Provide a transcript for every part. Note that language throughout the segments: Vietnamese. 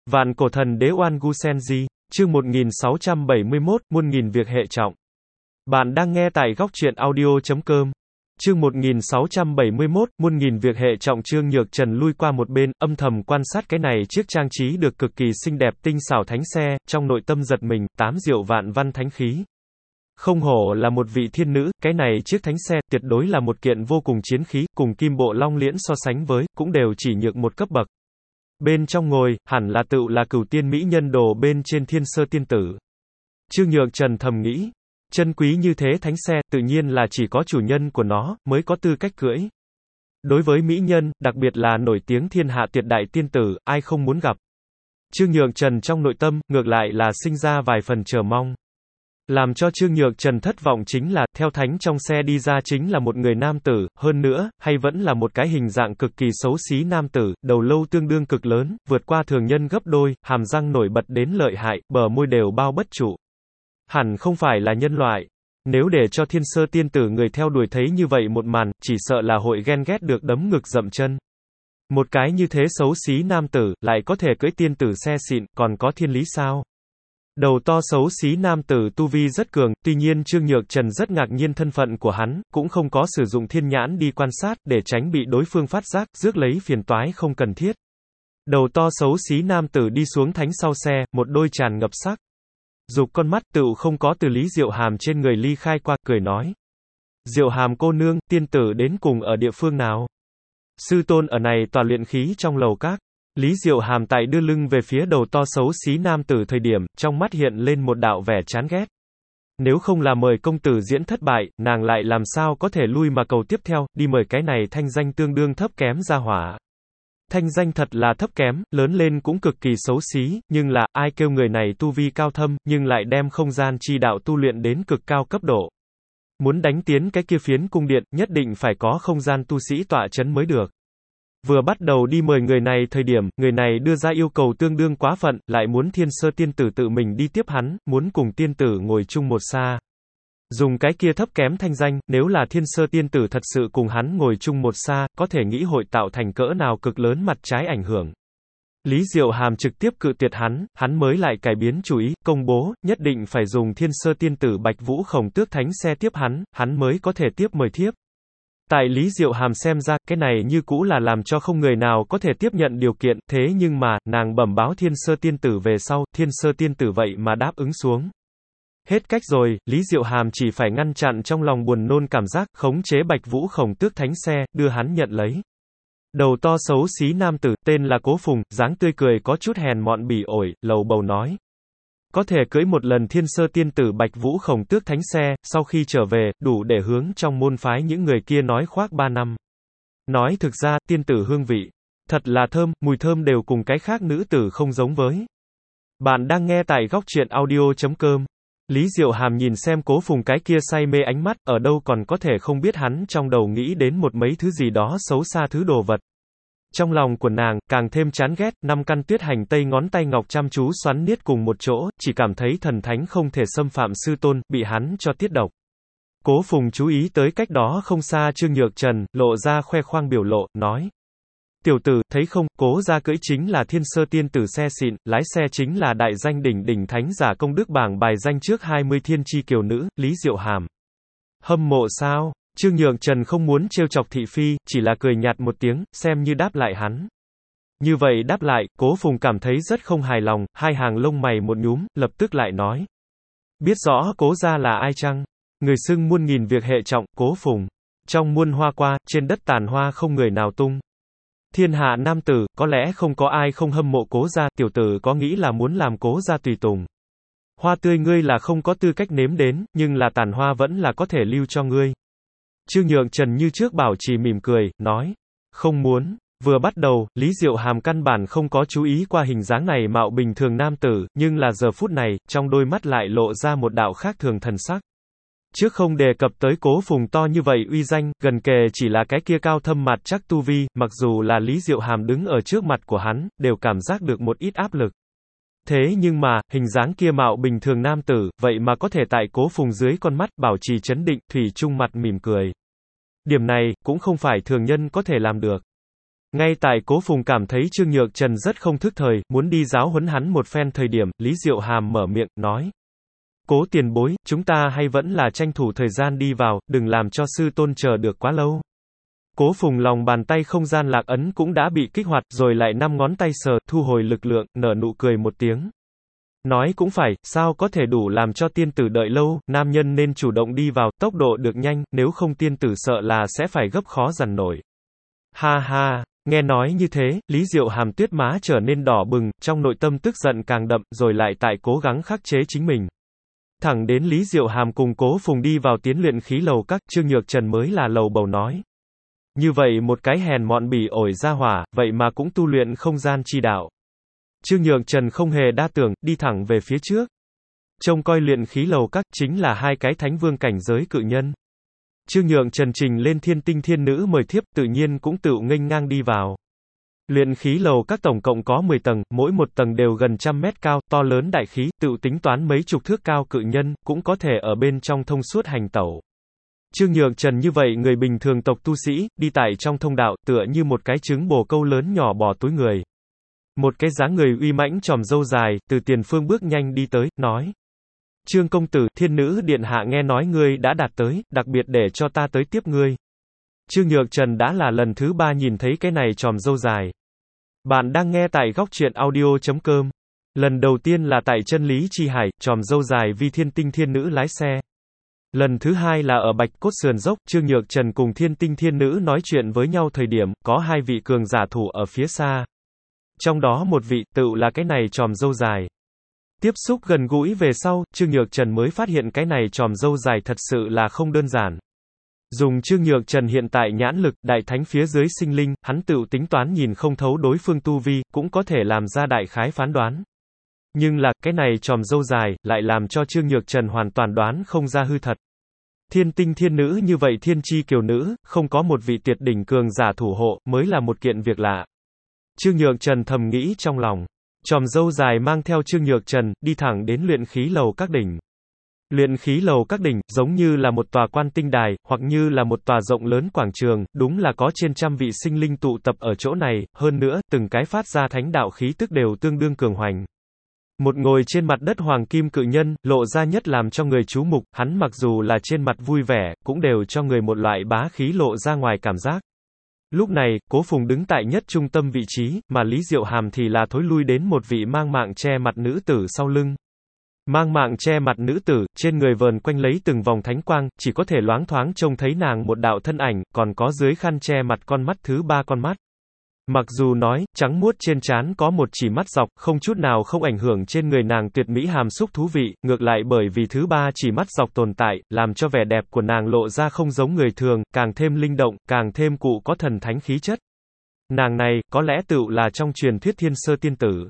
Vạn cổ thần đế Oan Gu Senji, chương 1671, muôn nghìn việc hệ trọng. Bạn đang nghe tại góc truyện audio.com. Chương 1671, muôn nghìn việc hệ trọng. Trương Nhược Trần lui qua một bên, âm thầm quan sát cái này chiếc trang trí được cực kỳ xinh đẹp tinh xảo thánh xe, trong nội tâm giật mình, tám diệu vạn văn thánh khí. Không hổ là một vị thiên nữ, cái này chiếc thánh xe, tuyệt đối là một kiện vô cùng chiến khí, cùng Kim Bộ Long Liễn so sánh với, cũng đều chỉ nhược một cấp bậc. Bên trong ngồi, hẳn là tựu là Cửu Tiên Mỹ Nhân đồ bên trên Thiên Sơ Tiên Tử. Trương Nhược Trần thầm nghĩ, chân quý như thế thánh xe, tự nhiên là chỉ có chủ nhân của nó, mới có tư cách cưỡi. Đối với mỹ nhân, đặc biệt là nổi tiếng thiên hạ tuyệt đại tiên tử, ai không muốn gặp. Trương Nhược Trần trong nội tâm, ngược lại là sinh ra vài phần chờ mong. Làm cho Trương Nhược Trần thất vọng chính là, theo thánh trong xe đi ra chính là một người nam tử, hơn nữa, hay vẫn là một cái hình dạng cực kỳ xấu xí nam tử, đầu lâu tương đương cực lớn, vượt qua thường nhân gấp đôi, hàm răng nổi bật đến lợi hại, bờ môi đều bao bất trụ. Hẳn không phải là nhân loại. Nếu để cho Thiên Sơ Tiên Tử người theo đuổi thấy như vậy một màn, chỉ sợ là hội ghen ghét được đấm ngực dậm chân. Một cái như thế xấu xí nam tử, lại có thể cưỡi tiên tử xe xịn, còn có thiên lý sao? Đầu to xấu xí nam tử tu vi rất cường, tuy nhiên Trương Nhược Trần rất ngạc nhiên thân phận của hắn, cũng không có sử dụng thiên nhãn đi quan sát, để tránh bị đối phương phát giác, rước lấy phiền toái không cần thiết. Đầu to xấu xí nam tử đi xuống thánh sau xe, một đôi tràn ngập sắc dục con mắt tựu không có từ Lý Diệu Hàm trên người ly khai qua, cười nói. Diệu Hàm cô nương, tiên tử đến cùng ở địa phương nào? Sư tôn ở này tòa luyện khí trong lầu các. Lý Diệu Hàm tại đưa lưng về phía đầu to xấu xí nam tử thời điểm, trong mắt hiện lên một đạo vẻ chán ghét. Nếu không là mời công tử diễn thất bại, nàng lại làm sao có thể lui mà cầu tiếp theo, đi mời cái này thanh danh tương đương thấp kém ra hỏa. Thanh danh thật là thấp kém, lớn lên cũng cực kỳ xấu xí, nhưng là, ai kêu người này tu vi cao thâm, nhưng lại đem không gian chi đạo tu luyện đến cực cao cấp độ. Muốn đánh tiến cái kia phiến cung điện, nhất định phải có không gian tu sĩ tọa chấn mới được. Vừa bắt đầu đi mời người này thời điểm, người này đưa ra yêu cầu tương đương quá phận, lại muốn Thiên Sơ Tiên Tử tự mình đi tiếp hắn, muốn cùng tiên tử ngồi chung một xa. Dùng cái kia thấp kém thanh danh, nếu là Thiên Sơ Tiên Tử thật sự cùng hắn ngồi chung một xa, có thể nghĩ hội tạo thành cỡ nào cực lớn mặt trái ảnh hưởng. Lý Diệu Hàm trực tiếp cự tuyệt hắn mới lại cải biến chủ ý, công bố, nhất định phải dùng Thiên Sơ Tiên Tử Bạch Vũ Khổng Tước Thánh xe tiếp hắn mới có thể tiếp mời thiếp. Tại Lý Diệu Hàm xem ra, cái này như cũ là làm cho không người nào có thể tiếp nhận điều kiện, thế nhưng mà, nàng bẩm báo Thiên Sơ Tiên Tử về sau, Thiên Sơ Tiên Tử vậy mà đáp ứng xuống. Hết cách rồi, Lý Diệu Hàm chỉ phải ngăn chặn trong lòng buồn nôn cảm giác, khống chế Bạch Vũ Khổng Tước Thánh xe, đưa hắn nhận lấy. Đầu to xấu xí nam tử, tên là Cố Phùng, dáng tươi cười có chút hèn mọn bỉ ổi, lầu bầu nói. Có thể cưỡi một lần Thiên Sơ Tiên Tử Bạch Vũ Khổng Tước Thánh xe, sau khi trở về, đủ để hướng trong môn phái những người kia nói khoác 3 năm. Nói thực ra, tiên tử hương vị thật là thơm, mùi thơm đều cùng cái khác nữ tử không giống với. Bạn đang nghe tại góc truyện audio.com. Lý Diệu Hàm nhìn xem Cố Phùng cái kia say mê ánh mắt, ở đâu còn có thể không biết hắn trong đầu nghĩ đến một mấy thứ gì đó xấu xa thứ đồ vật. Trong lòng của nàng, càng thêm chán ghét, 5 căn tuyết hành tây ngón tay ngọc chăm chú xoắn niết cùng một chỗ, chỉ cảm thấy thần thánh không thể xâm phạm sư tôn, bị hắn cho tiết độc. Cố Phùng chú ý tới cách đó không xa Trương Nhược Trần, lộ ra khoe khoang biểu lộ, nói. Tiểu tử, thấy không, Cố gia cưỡi chính là Thiên Sơ Tiên Tử xe xịn, lái xe chính là đại danh đỉnh thánh giả công đức bảng bài danh trước 20 thiên chi kiều nữ, Lý Diệu Hàm. Hâm mộ sao? Trương Nhược Trần không muốn trêu chọc thị phi, chỉ là cười nhạt một tiếng, xem như đáp lại hắn. Như vậy đáp lại, Cố Phùng cảm thấy rất không hài lòng, hai hàng lông mày một nhúm, lập tức lại nói. Biết rõ Cố gia là ai chăng? Người xưng muôn nghìn việc hệ trọng, Cố Phùng. Trong muôn hoa qua, trên đất tàn hoa không người nào tung. Thiên hạ nam tử, có lẽ không có ai không hâm mộ Cố gia, tiểu tử có nghĩ là muốn làm Cố gia tùy tùng. Hoa tươi ngươi là không có tư cách nếm đến, nhưng là tàn hoa vẫn là có thể lưu cho ngươi. Trương Nhược Trần như trước bảo trì mỉm cười, nói. Không muốn. Vừa bắt đầu, Lý Diệu Hàm căn bản không có chú ý qua hình dáng này mạo bình thường nam tử, nhưng là giờ phút này, trong đôi mắt lại lộ ra một đạo khác thường thần sắc. Trước không đề cập tới Cố Phùng to như vậy uy danh, gần kề chỉ là cái kia cao thâm mặt chắc tu vi, mặc dù là Lý Diệu Hàm đứng ở trước mặt của hắn, đều cảm giác được một ít áp lực. Thế nhưng mà, hình dáng kia mạo bình thường nam tử, vậy mà có thể tại Cố Phùng dưới con mắt, bảo trì trấn định, thủy chung mặt mỉm cười. Điểm này, cũng không phải thường nhân có thể làm được. Ngay tại Cố Phùng cảm thấy Trương Nhược Trần rất không thức thời, muốn đi giáo huấn hắn một phen thời điểm, Lý Diệu Hàm mở miệng, nói. Cố tiền bối, chúng ta hay vẫn là tranh thủ thời gian đi vào, đừng làm cho sư tôn chờ được quá lâu. Cố Phùng lòng bàn tay không gian lạc ấn cũng đã bị kích hoạt, rồi lại 5 ngón tay sờ, thu hồi lực lượng, nở nụ cười một tiếng. Nói cũng phải, sao có thể đủ làm cho tiên tử đợi lâu, nam nhân nên chủ động đi vào, tốc độ được nhanh, nếu không tiên tử sợ là sẽ phải gấp khó dằn nổi. Ha ha, nghe nói như thế, Lý Diệu Hàm tuyết má trở nên đỏ bừng, trong nội tâm tức giận càng đậm, rồi lại tại cố gắng khắc chế chính mình. Thẳng đến Lý Diệu Hàm cùng Cố Phùng đi vào tiến luyện khí lầu các, Trương Nhược Trần mới là lầu bầu nói. Như vậy một cái hèn mọn bỉ ổi ra hỏa, vậy mà cũng tu luyện không gian chi đạo. Trương Nhược Trần không hề đa tưởng, đi thẳng về phía trước. Trông coi luyện khí lầu các, chính là hai cái thánh vương cảnh giới cự nhân. Trương Nhược Trần trình lên thiên tinh thiên nữ mời thiếp, tự nhiên cũng tự nghênh ngang đi vào. Luyện khí lầu các tổng cộng có 10 tầng, mỗi một tầng đều gần 100 mét cao, to lớn đại khí, tự tính toán mấy chục thước cao cự nhân, cũng có thể ở bên trong thông suốt hành tẩu. Trương Nhược Trần như vậy người bình thường tộc tu sĩ, đi tại trong thông đạo, tựa như một cái trứng bồ câu lớn nhỏ bò túi người. Một cái dáng người uy mãnh tròm râu dài, từ tiền phương bước nhanh đi tới, nói. Trương công tử, thiên nữ điện hạ nghe nói ngươi đã đạt tới, đặc biệt để cho ta tới tiếp ngươi. Trương Nhược Trần đã là lần thứ 3 nhìn thấy cái này tròm râu dài. Bạn đang nghe tại góc truyện audio.com. Lần đầu tiên là tại chân lý chi hải, tròm râu dài vi thiên tinh thiên nữ lái xe. Lần thứ 2 là ở Bạch Cốt Sườn Dốc, Trương Nhược Trần cùng thiên tinh thiên nữ nói chuyện với nhau thời điểm, có 2 vị cường giả thủ ở phía xa. Trong đó một vị, tự là cái này tròm râu dài. Tiếp xúc gần gũi về sau, Trương Nhược Trần mới phát hiện cái này tròm râu dài thật sự là không đơn giản. Dùng Trương Nhược Trần hiện tại nhãn lực, đại thánh phía dưới sinh linh, hắn tự tính toán nhìn không thấu đối phương tu vi, cũng có thể làm ra đại khái phán đoán. Nhưng là, cái này tròm râu dài, lại làm cho Trương Nhược Trần hoàn toàn đoán không ra hư thật. Thiên tinh thiên nữ như vậy thiên chi kiều nữ, không có một vị tuyệt đỉnh cường giả thủ hộ, mới là một kiện việc lạ. Trương Nhược Trần thầm nghĩ trong lòng. Tròm râu dài mang theo Trương Nhược Trần, đi thẳng đến luyện khí lầu các đỉnh. Luyện khí lầu các đỉnh, giống như là một tòa quan tinh đài, hoặc như là một tòa rộng lớn quảng trường, đúng là có trên trăm vị sinh linh tụ tập ở chỗ này, hơn nữa, từng cái phát ra thánh đạo khí tức đều tương đương cường hoành. Một ngồi trên mặt đất hoàng kim cự nhân, lộ ra nhất làm cho người chú mục, hắn mặc dù là trên mặt vui vẻ, cũng đều cho người một loại bá khí lộ ra ngoài cảm giác. Lúc này, Cố Phùng đứng tại nhất trung tâm vị trí, mà Lý Diệu Hàm thì là thối lui đến một vị mang mạng che mặt nữ tử sau lưng. Mang mạng che mặt nữ tử, trên người vờn quanh lấy từng vòng thánh quang, chỉ có thể loáng thoáng trông thấy nàng một đạo thân ảnh, còn có dưới khăn che mặt con mắt thứ 3 con mắt. Mặc dù nói, trắng muốt trên trán có một chỉ mắt dọc, không chút nào không ảnh hưởng trên người nàng tuyệt mỹ hàm xúc thú vị, ngược lại bởi vì thứ 3 chỉ mắt dọc tồn tại, làm cho vẻ đẹp của nàng lộ ra không giống người thường, càng thêm linh động, càng thêm cụ có thần thánh khí chất. Nàng này, có lẽ tựu là trong truyền thuyết Thiên Sơ Tiên Tử.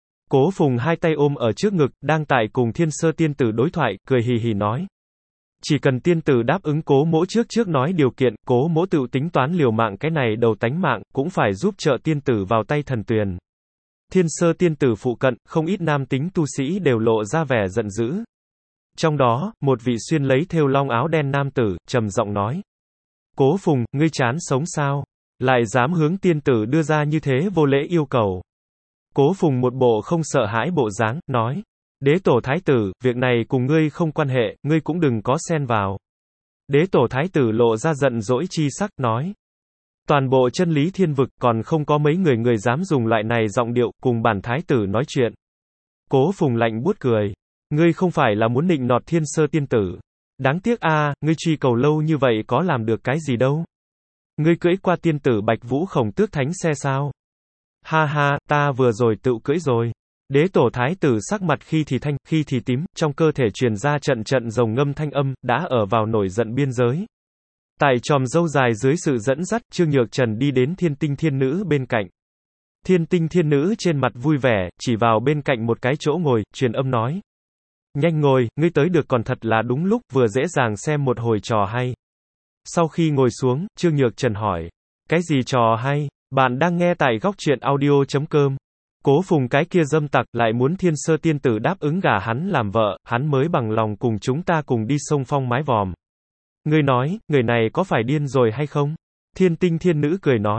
Cố Phùng hai tay ôm ở trước ngực, đang tại cùng Thiên Sơ Tiên Tử đối thoại, cười hì hì nói. Chỉ cần tiên tử đáp ứng Cố mỗ trước nói điều kiện, Cố mỗ tự tính toán liều mạng cái này đầu tánh mạng, cũng phải giúp trợ tiên tử vào tay thần tuyền. Thiên Sơ Tiên Tử phụ cận, không ít nam tính tu sĩ đều lộ ra vẻ giận dữ. Trong đó, một vị xuyên lấy thêu long áo đen nam tử, trầm giọng nói. Cố Phùng, ngươi chán sống sao? Lại dám hướng tiên tử đưa ra như thế vô lễ yêu cầu. Cố Phùng một bộ không sợ hãi bộ dáng, nói. Đế tổ thái tử, việc này cùng ngươi không quan hệ, ngươi cũng đừng có xen vào. Đế tổ thái tử lộ ra giận dỗi chi sắc, nói. Toàn bộ chân lý thiên vực còn không có mấy người dám dùng loại này giọng điệu, cùng bản thái tử nói chuyện. Cố Phùng lạnh buốt cười. Ngươi không phải là muốn nịnh nọt Thiên Sơ Tiên Tử. Đáng tiếc a, ngươi truy cầu lâu như vậy có làm được cái gì đâu. Ngươi cưỡi qua tiên tử Bạch Vũ Khổng Tước thánh xe sao? Ha ha, ta vừa rồi tự cưỡi rồi. Đế tổ thái tử sắc mặt khi thì thanh, khi thì tím, trong cơ thể truyền ra trận rồng ngâm thanh âm, đã ở vào nổi giận biên giới. Tại tròm râu dài dưới sự dẫn dắt, Trương Nhược Trần đi đến thiên tinh thiên nữ bên cạnh. Thiên tinh thiên nữ trên mặt vui vẻ, chỉ vào bên cạnh một cái chỗ ngồi, truyền âm nói. Nhanh ngồi, ngươi tới được còn thật là đúng lúc, vừa dễ dàng xem một hồi trò hay. Sau khi ngồi xuống, Trương Nhược Trần hỏi. Cái gì trò hay? Bạn đang nghe tại góc truyện audio.com. Cố Phùng cái kia dâm tặc lại muốn Thiên Sơ Tiên Tử đáp ứng gả hắn làm vợ, hắn mới bằng lòng cùng chúng ta cùng đi sông phong mái vòm. Ngươi nói, người này có phải điên rồi hay không? Thiên tinh thiên nữ cười nói.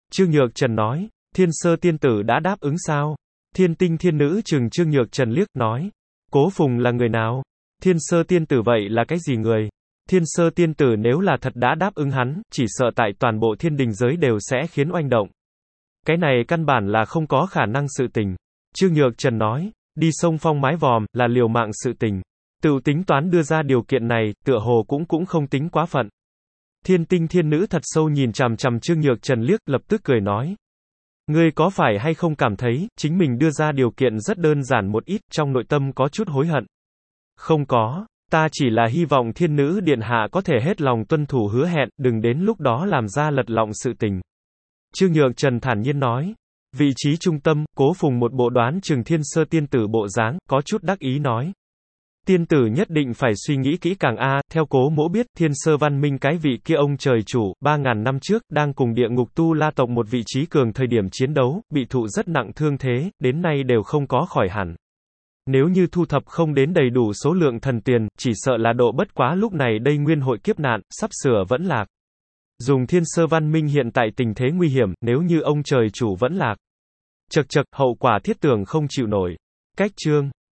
Trương Nhược Trần nói, Thiên Sơ tiên tử đã đáp ứng sao? Thiên Tinh Thiên Nữ trừng Trương Nhược Trần liếc, nói, Cố Phùng là người nào? Thiên Sơ tiên tử vậy là cái gì người? Thiên Sơ tiên tử nếu là thật đã đáp ứng hắn, chỉ sợ tại toàn bộ thiên đình giới đều sẽ khiến oanh động. Cái này căn bản là không có khả năng sự tình. Trương Nhược Trần nói, đi sông phong mái vòm, là liều mạng sự tình. Tự tính toán đưa ra điều kiện này, tựa hồ cũng không tính quá phận. Thiên Tinh Thiên Nữ thật sâu nhìn chằm chằm Trương Nhược Trần liếc, lập tức cười nói. Ngươi có phải hay không cảm thấy, chính mình đưa ra điều kiện rất đơn giản một ít, trong nội tâm có chút hối hận? Không có, ta chỉ là hy vọng Thiên Nữ Điện Hạ có thể hết lòng tuân thủ hứa hẹn, đừng đến lúc đó làm ra lật lọng sự tình. Trương Nhược Trần thản nhiên nói. Vị trí trung tâm, Cố Phùng một bộ đoán chừng Thiên Sơ tiên tử bộ dáng, có chút đắc ý nói. Tiên tử nhất định phải suy nghĩ kỹ càng theo Cố mỗ biết, Thiên Sơ văn minh cái vị kia ông trời chủ, 3.000 năm trước, đang cùng địa ngục tu la tộc một vị trí cường thời điểm chiến đấu, bị thụ rất nặng thương thế, đến nay đều không có khỏi hẳn. Nếu như thu thập không đến đầy đủ số lượng thần tiền, chỉ sợ là độ bất quá lúc này đây nguyên hội kiếp nạn, sắp sửa vẫn lạc. Dùng Thiên Sơ văn minh hiện tại tình thế nguy hiểm, nếu như ông trời chủ vẫn lạc. Chậc chậc, hậu quả thiết tưởng không chịu nổi. Cách chương